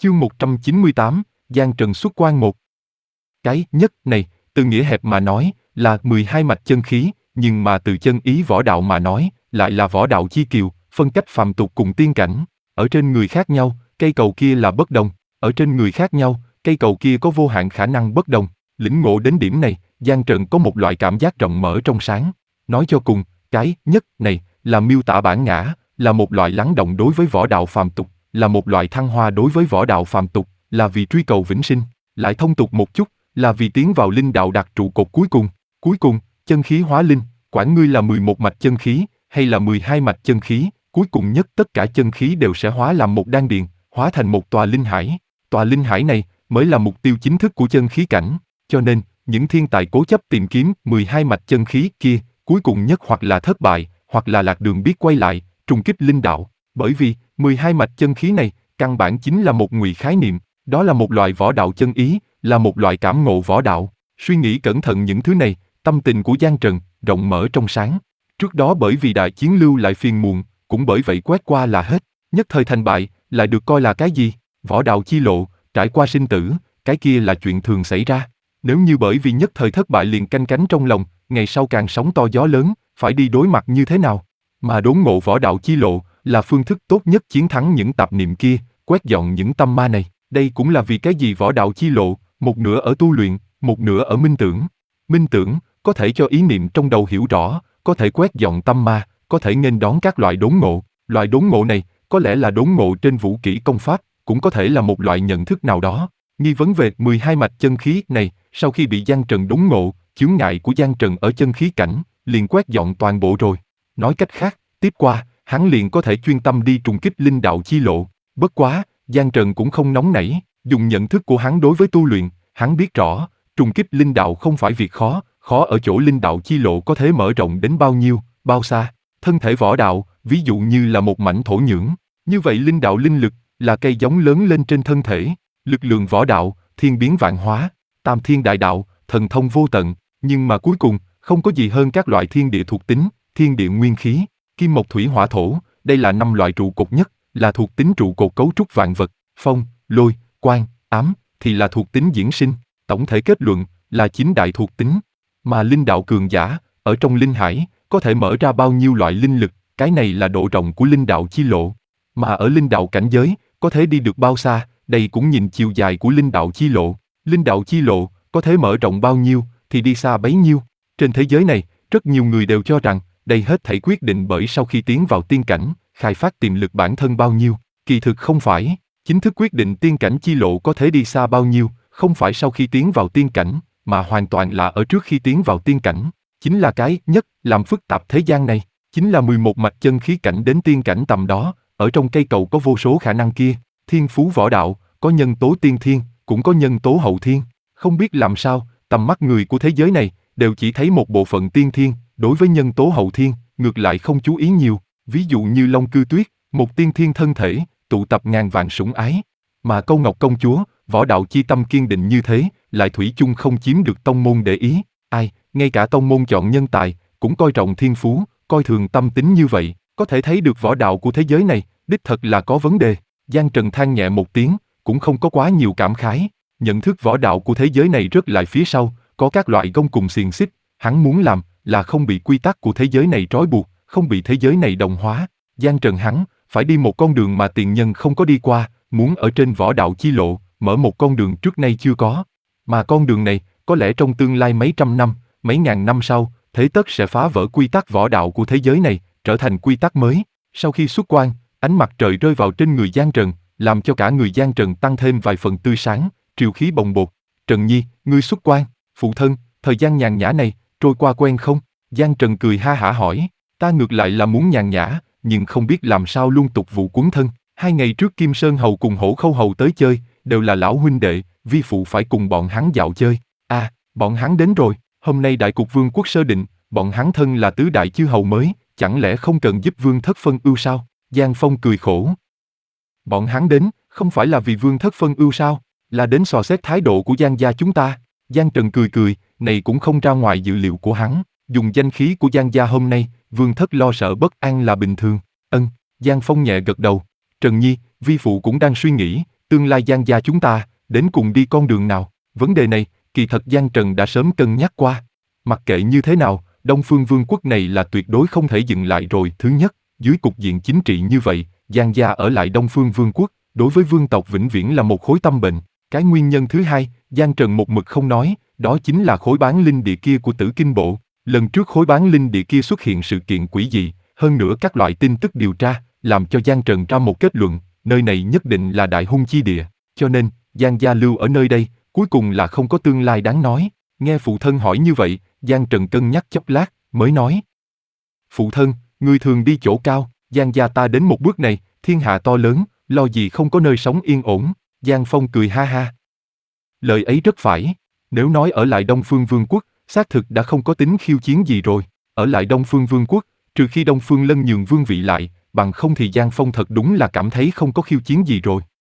Chương 198, Giang Trần xuất quan 1. Cái nhất này, từ nghĩa hẹp mà nói, là 12 mạch chân khí, nhưng mà từ chân ý võ đạo mà nói, lại là võ đạo chi kiều, phân cách phàm tục cùng tiên cảnh. Ở trên người khác nhau, cây cầu kia là bất đồng, ở trên người khác nhau, cây cầu kia có vô hạn khả năng bất đồng. Lĩnh ngộ đến điểm này, Giang Trần có một loại cảm giác rộng mở trong sáng. Nói cho cùng, cái nhất này là miêu tả bản ngã, là một loại lắng động đối với võ đạo phàm tục, là một loại thăng hoa đối với võ đạo phàm tục, là vì truy cầu vĩnh sinh, lại thông tục một chút, là vì tiến vào linh đạo đặt trụ cột cuối cùng. Cuối cùng, chân khí hóa linh, quản ngươi là 11 mạch chân khí, hay là 12 mạch chân khí, cuối cùng nhất tất cả chân khí đều sẽ hóa làm một đan điền, hóa thành một tòa linh hải. Tòa linh hải này mới là mục tiêu chính thức của chân khí cảnh, cho nên, những thiên tài cố chấp tìm kiếm 12 mạch chân khí kia, cuối cùng nhất hoặc là thất bại, hoặc là lạc đường biết quay lại, trùng kích linh đạo. Bởi vì, 12 mạch chân khí này, căn bản chính là một ngụy khái niệm, đó là một loại võ đạo chân ý, là một loại cảm ngộ võ đạo. Suy nghĩ cẩn thận những thứ này, tâm tình của Giang Trần, rộng mở trong sáng. Trước đó bởi vì đại chiến lưu lại phiền muộn, cũng bởi vậy quét qua là hết, nhất thời thành bại, lại được coi là cái gì? Võ đạo chi lộ, trải qua sinh tử, cái kia là chuyện thường xảy ra. Nếu như bởi vì nhất thời thất bại liền canh cánh trong lòng, ngày sau càng sóng to gió lớn, phải đi đối mặt như thế nào? Mà đốn ngộ võ đạo chi lộ, là phương thức tốt nhất chiến thắng những tạp niệm kia, quét dọn những tâm ma này. Đây cũng là vì cái gì võ đạo chi lộ, một nửa ở tu luyện, một nửa ở minh tưởng. Minh tưởng, có thể cho ý niệm trong đầu hiểu rõ, có thể quét dọn tâm ma, có thể nghênh đón các loại đốn ngộ. Loại đốn ngộ này, có lẽ là đốn ngộ trên vũ kỹ công pháp, cũng có thể là một loại nhận thức nào đó. Nghi vấn về 12 mạch chân khí này, sau khi bị Giang Trần đốn ngộ, chướng ngại của Giang Trần ở chân khí cảnh, liền quét dọn toàn bộ rồi. Nói cách khác, tiếp qua, hắn liền có thể chuyên tâm đi trùng kích linh đạo chi lộ. Bất quá, Giang Trần cũng không nóng nảy, dùng nhận thức của hắn đối với tu luyện, hắn biết rõ, trùng kích linh đạo không phải việc khó, khó ở chỗ linh đạo chi lộ có thể mở rộng đến bao nhiêu, bao xa. Thân thể võ đạo, ví dụ như là một mảnh thổ nhưỡng, như vậy linh đạo linh lực, là cây giống lớn lên trên thân thể. Lực lượng võ đạo, thiên biến vạn hóa, tam thiên đại đạo, thần thông vô tận, nhưng mà cuối cùng, không có gì hơn các loại thiên địa thuộc tính, thiên địa nguyên khí, kim mộc thủy hỏa thổ, đây là 5 loại trụ cột nhất, là thuộc tính trụ cột cấu trúc vạn vật, phong, lôi, quang, ám, thì là thuộc tính diễn sinh, tổng thể kết luận, là 9 đại thuộc tính. Mà linh đạo cường giả, ở trong linh hải, có thể mở ra bao nhiêu loại linh lực, cái này là độ rộng của linh đạo chi lộ. Mà ở linh đạo cảnh giới, có thể đi được bao xa, đây cũng nhìn chiều dài của linh đạo chi lộ. Linh đạo chi lộ, có thể mở rộng bao nhiêu, thì đi xa bấy nhiêu. Trên thế giới này, rất nhiều người đều cho rằng, đây hết thảy quyết định bởi sau khi tiến vào tiên cảnh, khai phát tiềm lực bản thân bao nhiêu. Kỳ thực không phải, chính thức quyết định tiên cảnh chi lộ có thể đi xa bao nhiêu, không phải sau khi tiến vào tiên cảnh, mà hoàn toàn là ở trước khi tiến vào tiên cảnh. Chính là cái nhất làm phức tạp thế gian này, chính là 11 mạch chân khí cảnh đến tiên cảnh tầm đó, ở trong cây cầu có vô số khả năng kia. Thiên phú võ đạo, có nhân tố tiên thiên, cũng có nhân tố hậu thiên. Không biết làm sao, tầm mắt người của thế giới này, đều chỉ thấy một bộ phận tiên thiên, đối với nhân tố hậu thiên, ngược lại không chú ý nhiều. Ví dụ như Long Cư Tuyết, một tiên thiên thân thể, tụ tập ngàn vạn sủng ái. Mà Câu Ngọc công chúa, võ đạo chi tâm kiên định như thế, lại thủy chung không chiếm được tông môn để ý. Ai, ngay cả tông môn chọn nhân tài, cũng coi trọng thiên phú, coi thường tâm tính như vậy. Có thể thấy được võ đạo của thế giới này, đích thật là có vấn đề. Giang Trần than nhẹ một tiếng, cũng không có quá nhiều cảm khái. Nhận thức võ đạo của thế giới này rất lại phía sau, có các loại gông cùng xiềng xích. Hắn muốn làm, là không bị quy tắc của thế giới này trói buộc, không bị thế giới này đồng hóa. Giang Trần hắn, phải đi một con đường mà tiền nhân không có đi qua, muốn ở trên võ đạo chi lộ, mở một con đường trước nay chưa có. Mà con đường này, có lẽ trong tương lai mấy trăm năm, mấy ngàn năm sau, thế tất sẽ phá vỡ quy tắc võ đạo của thế giới này, trở thành quy tắc mới. Sau khi xuất quan, ánh mặt trời rơi vào trên người Giang Trần, làm cho cả người Giang Trần tăng thêm vài phần tươi sáng, triều khí bồng bột. Trần Nhi, ngươi xuất quan, phụ thân, thời gian nhàn nhã này, trôi qua quen không? Giang Trần cười ha hả hỏi, ta ngược lại là muốn nhàn nhã, nhưng không biết làm sao luôn tục vụ quấn thân. 2 ngày trước Kim Sơn Hầu cùng Hổ Khâu Hầu tới chơi, đều là lão huynh đệ, vi phụ phải cùng bọn hắn dạo chơi. Bọn hắn đến rồi, hôm nay đại cục vương quốc sơ định, bọn hắn thân là tứ đại chư hầu mới, chẳng lẽ không cần giúp vương thất phân ưu sao? Giang Phong cười khổ. Bọn hắn đến, không phải là vì vương thất phân ưu sao? Là đến dò xét thái độ của Giang gia chúng ta. Giang Trần cười cười, này cũng không ra ngoài dự liệu của hắn. Dùng danh khí của Giang gia hôm nay, vương thất lo sợ bất an là bình thường. Giang Phong nhẹ gật đầu. Trần Nhi, vi phụ cũng đang suy nghĩ, Tương lai Giang gia chúng ta, đến cùng đi con đường nào? Vấn đề này, kỳ thật Giang Trần đã sớm cân nhắc qua. Mặc kệ như thế nào, Đông Phương Vương quốc này là tuyệt đối không thể dừng lại rồi. Thứ nhất, dưới cục diện chính trị như vậy, Giang gia ở lại Đông Phương Vương quốc, đối với vương tộc vĩnh viễn là một khối tâm bệnh. Cái nguyên nhân thứ hai, Giang Trần một mực không nói, đó chính là khối bán linh địa kia của Tử Kinh Bộ. Lần trước khối bán linh địa kia xuất hiện sự kiện quỷ dị, hơn nữa các loại tin tức điều tra, làm cho Giang Trần ra một kết luận, nơi này nhất định là đại hung chi địa, cho nên, Giang gia lưu ở nơi đây, cuối cùng là không có tương lai đáng nói. Nghe phụ thân hỏi như vậy, Giang Trần cân nhắc chốc lát, mới nói. Phụ thân, người thường đi chỗ cao, Giang gia ta đến một bước này, thiên hạ to lớn, lo gì không có nơi sống yên ổn. Giang Phong cười ha ha. Lời ấy rất phải, nếu nói ở lại Đông Phương Vương quốc, xác thực đã không có tính khiêu chiến gì rồi. Ở lại Đông Phương Vương quốc, trừ khi Đông Phương Lân nhường vương vị lại, bằng không thì Giang Phong thật đúng là cảm thấy không có khiêu chiến gì rồi.